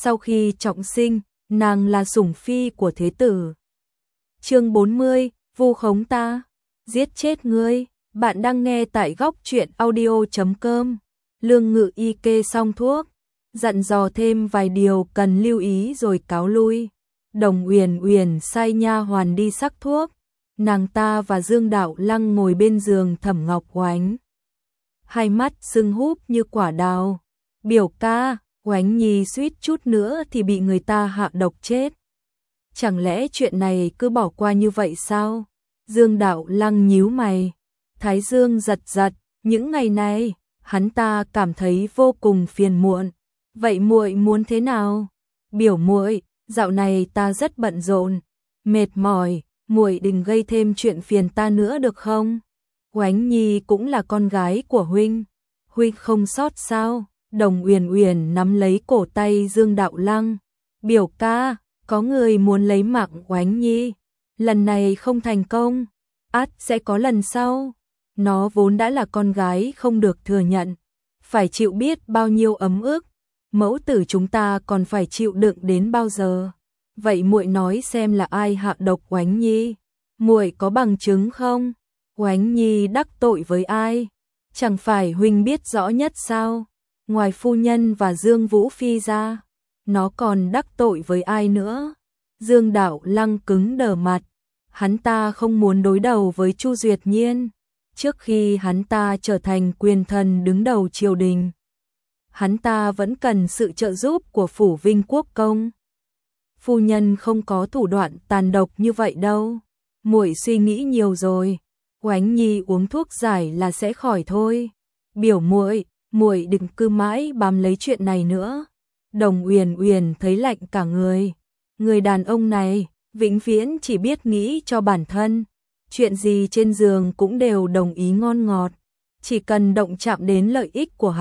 Sau khi trọng sinh, nàng là sủng phi của thế tử. Chương 40, vu khống ta, giết chết ngươi. Bạn đang nghe tại góc truyện audio.com. Lương Ngự Y kê xong thuốc, dặn dò thêm vài điều cần lưu ý rồi cáo lui. Đồng Uyển Uyển sai nha hoàn đi sắc thuốc. Nàng ta và Dương Đạo Lăng ngồi bên giường Thẩm Ngọc Oánh. Hai mắt sưng húp như quả đào. Biểu ca, Oánh Nhi suýt chút nữa thì bị người ta hạ độc chết. Chẳng lẽ chuyện này cứ bỏ qua như vậy sao? Dương Đạo Lăng nhíu mày. Thái dương giật giật, những ngày này, hắn ta cảm thấy vô cùng phiền muộn. Vậy muội muốn thế nào? Biểu muội, dạo này ta rất bận rộn, mệt mỏi, muội đừng gây thêm chuyện phiền ta nữa được không? Oánh Nhi cũng là con gái của huynh không sót sao? Đồng Uyển Uyển nắm lấy cổ tay Dương Đạo Lăng. Biểu ca, có người muốn lấy mạng Oánh Nhi, lần này không thành công, ắt sẽ có lần sau. Nó vốn đã là con gái không được thừa nhận, phải chịu biết bao nhiêu ấm ức, mẫu tử chúng ta còn phải chịu đựng đến bao giờ? Vậy muội nói xem là ai hạ độc Oánh Nhi? Muội có bằng chứng không? Oánh Nhi đắc tội với ai? Chẳng phải huynh biết rõ nhất sao? Ngoài phu nhân và Dương Vũ Phi ra, nó còn đắc tội với ai nữa? Dương Đạo Lăng cứng đờ mặt, hắn ta không muốn đối đầu với Chu Duyệt Nhiên. Trước khi hắn ta trở thành quyền thần đứng đầu triều đình, hắn ta vẫn cần sự trợ giúp của phủ Vinh Quốc công. Phu nhân không có thủ đoạn tàn độc như vậy đâu. Muội suy nghĩ nhiều rồi. Oánh Nhi uống thuốc giải là sẽ khỏi thôi. Biểu muội, muội đừng cứ mãi bám lấy chuyện này nữa. Đồng Uyển Uyển thấy lạnh cả người. Người đàn ông này vĩnh viễn chỉ biết nghĩ cho bản thân. Chuyện gì trên giường cũng đều đồng ý ngon ngọt. Chỉ cần động chạm đến lợi ích của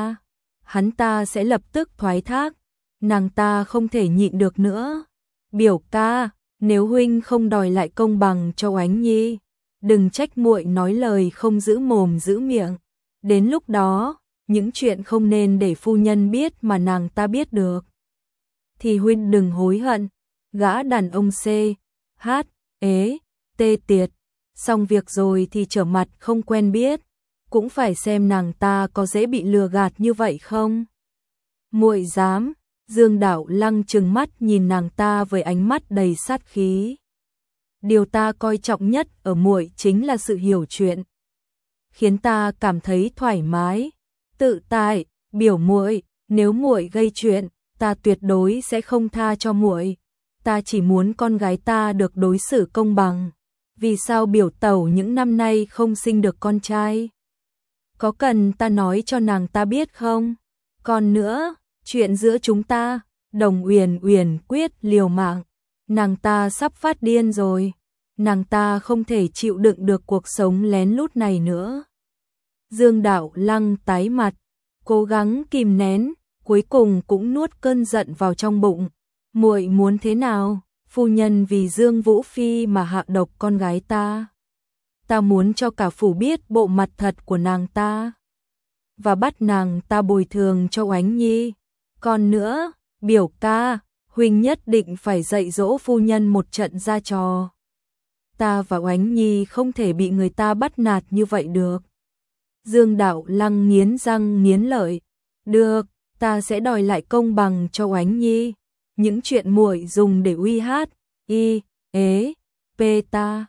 hắn ta sẽ lập tức thoái thác. Nàng ta không thể nhịn được nữa. Biểu ca, nếu huynh không đòi lại công bằng cho Oánh Nhi, đừng trách muội nói lời không giữ mồm giữ miệng. Đến lúc đó, những chuyện không nên để phu nhân biết mà nàng ta biết được, thì huynh đừng hối hận. Gã đàn ông C, H, ế, tê tiệt, xong việc rồi thì trở mặt không quen biết, cũng phải xem nàng ta có dễ bị lừa gạt như vậy không. Muội dám? Dương Đạo Lăng trừng mắt nhìn nàng ta với ánh mắt đầy sát khí. Điều ta coi trọng nhất ở muội chính là sự hiểu chuyện, khiến ta cảm thấy thoải mái, tự tại. Biểu muội, nếu muội gây chuyện, ta tuyệt đối sẽ không tha cho muội. Ta chỉ muốn con gái ta được đối xử công bằng. Vì sao biểu tẩu những năm nay không sinh được con trai? Có cần ta nói cho nàng ta biết không? Còn nữa, chuyện giữa chúng ta, Đồng Uyển Uyển quyết liều mạng. Nàng ta sắp phát điên rồi. Nàng ta không thể chịu đựng được cuộc sống lén lút này nữa. Dương Đạo Lăng tái mặt, cố gắng kìm nén, cuối cùng cũng nuốt cơn giận vào trong bụng. Muội muốn thế nào? Phu nhân vì Dương Vũ Phi mà hạ độc con gái ta. Ta muốn cho cả phủ biết bộ mặt thật của nàng ta, và bắt nàng ta bồi thường cho Oánh Nhi. Còn nữa, biểu ca, huynh nhất định phải dạy dỗ phu nhân một trận ra trò. Ta và Oánh Nhi không thể bị người ta bắt nạt như vậy được. Dương Đạo Lăng nghiến răng nghiến lợi. Được, ta sẽ đòi lại công bằng cho Oánh Nhi. Những chuyện muội dùng để uy hát, y, ế, pê ta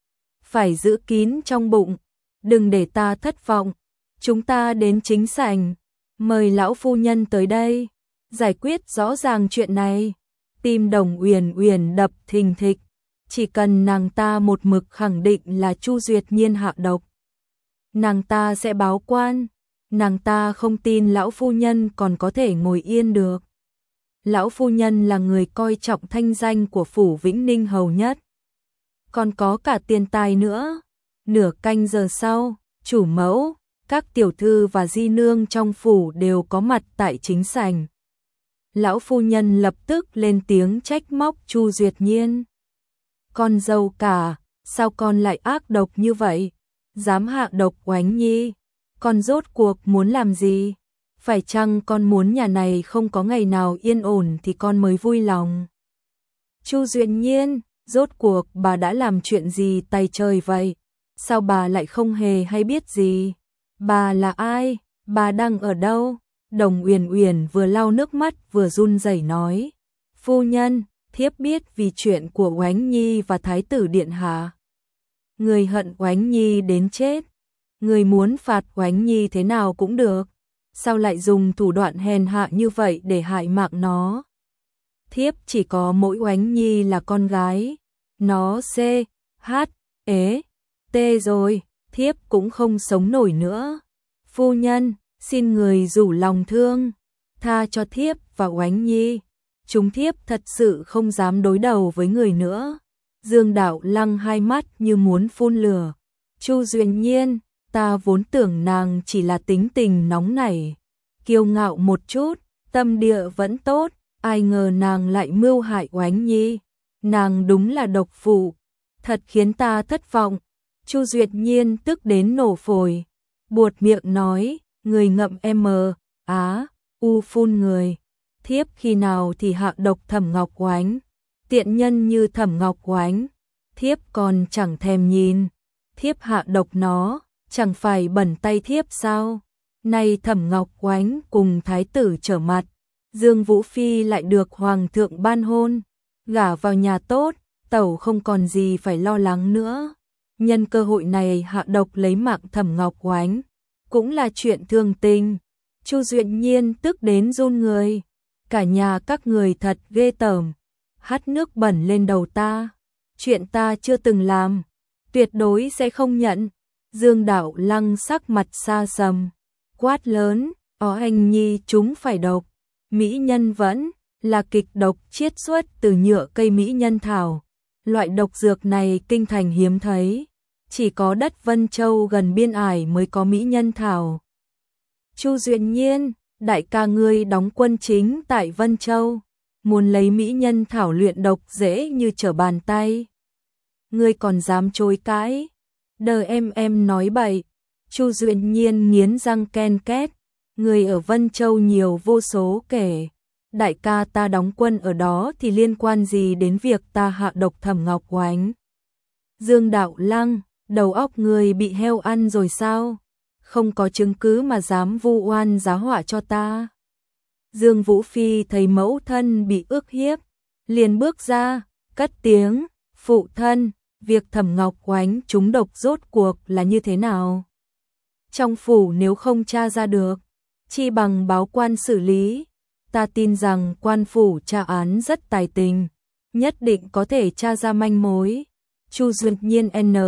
phải giữ kín trong bụng, đừng để ta thất vọng. Chúng ta đến chính sảnh, mời lão phu nhân tới đây, giải quyết rõ ràng chuyện này. Tim Đồng Uyển Uyển đập thình thịch, chỉ cần nàng ta một mực khẳng định là Chu Duyệt Nhiên hạ độc, nàng ta sẽ báo quan. Nàng ta không tin lão phu nhân còn có thể ngồi yên được. Lão phu nhân là người coi trọng thanh danh của phủ Vĩnh Ninh hầu nhất, còn có cả tiền tài nữa. Nửa canh giờ sau, chủ mẫu, các tiểu thư và di nương trong phủ đều có mặt tại chính sảnh. Lão phu nhân lập tức lên tiếng trách móc Chu Duyệt Nhiên. Con dâu cả, sao con lại ác độc như vậy? Dám hạ độc Oánh Nhi, con rốt cuộc muốn làm gì? phải chăng con muốn nhà này không có ngày nào yên ổn thì con mới vui lòng? Chu Duyệt Nhiên, rốt cuộc bà đã làm chuyện gì tay trời vậy? Sao bà lại không hề hay biết gì? Bà là ai? Bà đang ở đâu? Đồng Uyển Uyển vừa lau nước mắt vừa run rẩy nói. Phu nhân, thiếp biết vì chuyện của Oánh Nhi và Thái tử Điện Hạ. Người hận Oánh Nhi đến chết. Người muốn phạt Oánh Nhi thế nào cũng được. Sao lại dùng thủ đoạn hèn hạ như vậy để hại mạng nó? Thiếp chỉ có mỗi Oánh Nhi là con gái. Nó T rồi, thiếp cũng không sống nổi nữa. Phu nhân, xin người rủ lòng thương, tha cho thiếp và Oánh Nhi. Chúng thiếp thật sự không dám đối đầu với người nữa. Dương Đạo Lăng hai mắt như muốn phun lửa. Chu Duyệt Nhiên, ta vốn tưởng nàng chỉ là tính tình nóng nảy, kiêu ngạo một chút, tâm địa vẫn tốt, ai ngờ nàng lại mưu hại Oánh Nhi. Nàng đúng là độc phụ, thật khiến ta thất vọng. Chu Duyệt Nhiên tức đến nổ phổi, buột miệng nói, người ngậm phun người. Thiếp khi nào thì hạ độc Thẩm Ngọc Oánh, tiện nhân như Thẩm Ngọc Oánh, thiếp còn chẳng thèm nhìn. Thiếp hạ độc nó, chẳng phải bẩn tay thiếp sao? Nay Thẩm Ngọc Oánh cùng thái tử trở mặt, Dương Vũ Phi lại được hoàng thượng ban hôn, gả vào nhà tốt, tẩu không còn gì phải lo lắng nữa. Nhân cơ hội này hạ độc lấy mạng Thẩm Ngọc Oánh, cũng là chuyện thường tình. Chu Duyệt Nhiên tức đến run người. Cả nhà các người thật ghê tởm, hắt nước bẩn lên đầu ta. Chuyện ta chưa từng làm, tuyệt đối sẽ không nhận. Dương Đạo Lăng sắc mặt xa sầm, quát lớn, anh Nhi chúng phải độc. Mỹ nhân vẫn là kịch độc chiết xuất từ nhựa cây mỹ nhân thảo. Loại độc dược này kinh thành hiếm thấy, chỉ có đất Vân Châu gần biên ải mới có mỹ nhân thảo. Chu Duyệt Nhiên, đại ca ngươi đóng quân chính tại Vân Châu, muốn lấy mỹ nhân thảo luyện độc dễ như trở bàn tay. Ngươi còn dám chối cãi? Đờ em nói bậy. Chu Duyệt Nhiên nghiến răng ken két, người ở Vân Châu nhiều vô số kể. Đại ca ta đóng quân ở đó thì liên quan gì đến việc ta hạ độc Thẩm Ngọc Oánh? Dương Đạo Lăng, đầu óc người bị heo ăn rồi sao? Không có chứng cứ mà dám vu oan giá họa cho ta. Dương Vũ Phi thấy mẫu thân bị ức hiếp, liền bước ra, cất tiếng, phụ thân, việc Thẩm Ngọc Oánh trúng độc rốt cuộc là như thế nào? Trong phủ nếu không tra ra được, chi bằng báo quan xử lý. Ta tin rằng quan phủ tra án rất tài tình, nhất định có thể tra ra manh mối. Chu Duyệt Nhiên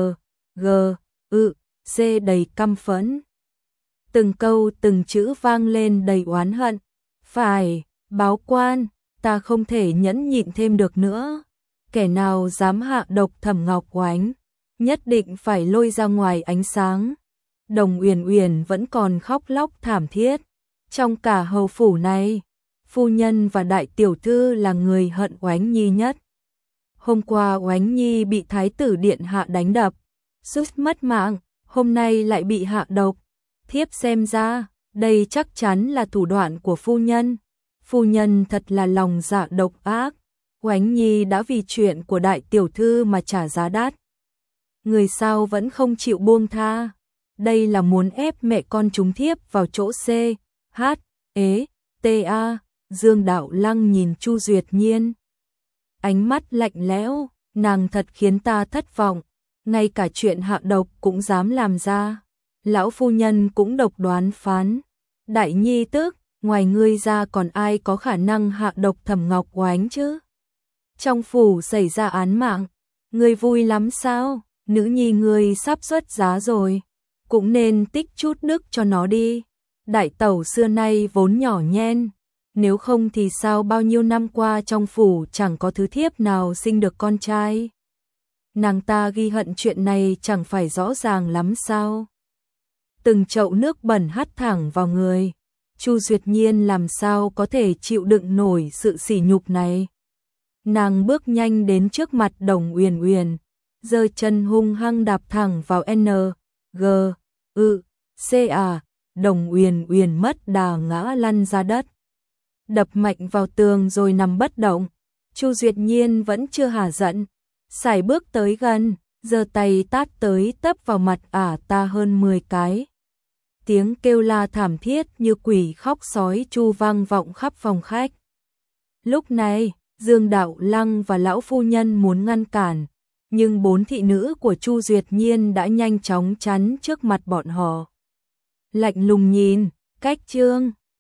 C đầy căm phẫn. Từng câu từng chữ vang lên đầy oán hận. Phải, báo quan, ta không thể nhẫn nhịn thêm được nữa. Kẻ nào dám hạ độc Thẩm Ngọc Oánh, nhất định phải lôi ra ngoài ánh sáng. Đồng Uyển Uyển vẫn còn khóc lóc thảm thiết. Trong cả hầu phủ này, phu nhân và đại tiểu thư là người hận Oánh Nhi nhất. Hôm qua Oánh Nhi bị thái tử điện hạ đánh đập, suýt mất mạng, hôm nay lại bị hạ độc. Thiếp xem ra, đây chắc chắn là thủ đoạn của phu nhân. Phu nhân thật là lòng dạ độc ác. Oánh Nhi đã vì chuyện của đại tiểu thư mà trả giá đắt. Người sao vẫn không chịu buông tha. Đây là muốn ép mẹ con chúng thiếp vào chỗ C.H.E.T.A. Dương Đạo Lăng nhìn Chu Duyệt Nhiên, ánh mắt lạnh lẽo, nàng thật khiến ta thất vọng, ngay cả chuyện hạ độc cũng dám làm ra. Lão phu nhân cũng độc đoán phán, đại nhi tức, ngoài ngươi ra còn ai có khả năng hạ độc Thẩm Ngọc Oánh chứ? Trong phủ xảy ra án mạng, ngươi vui lắm sao? Nữ nhi ngươi sắp xuất giá rồi, cũng nên tích chút đức cho nó đi. Đại tẩu xưa nay vốn nhỏ nhen, nếu không thì sao bao nhiêu năm qua trong phủ chẳng có thứ thiếp nào sinh được con trai. Nàng ta ghi hận chuyện này chẳng phải rõ ràng lắm sao? Từng chậu nước bẩn hắt thẳng vào người. Chu Duyệt Nhiên làm sao có thể chịu đựng nổi sự sỉ nhục này. Nàng bước nhanh đến trước mặt Đồng Uyển Uyển, giơ chân hung hăng đạp thẳng vào N.G.U.C.A. Đồng Uyển Uyển mất đà ngã lăn ra đất, đập mạnh vào tường rồi nằm bất động. Chu Duyệt Nhiên vẫn chưa hả giận, sải bước tới gần, giơ tay tát tới tấp vào mặt ả ta hơn 10 cái. Tiếng kêu la thảm thiết như quỷ khóc sói chu vang vọng khắp phòng khách. Lúc này, Dương Đạo Lăng và lão phu nhân muốn ngăn cản, nhưng 4 thị nữ của Chu Duyệt Nhiên đã nhanh chóng chắn trước mặt bọn họ. Lạnh lùng nhìn, cách Trương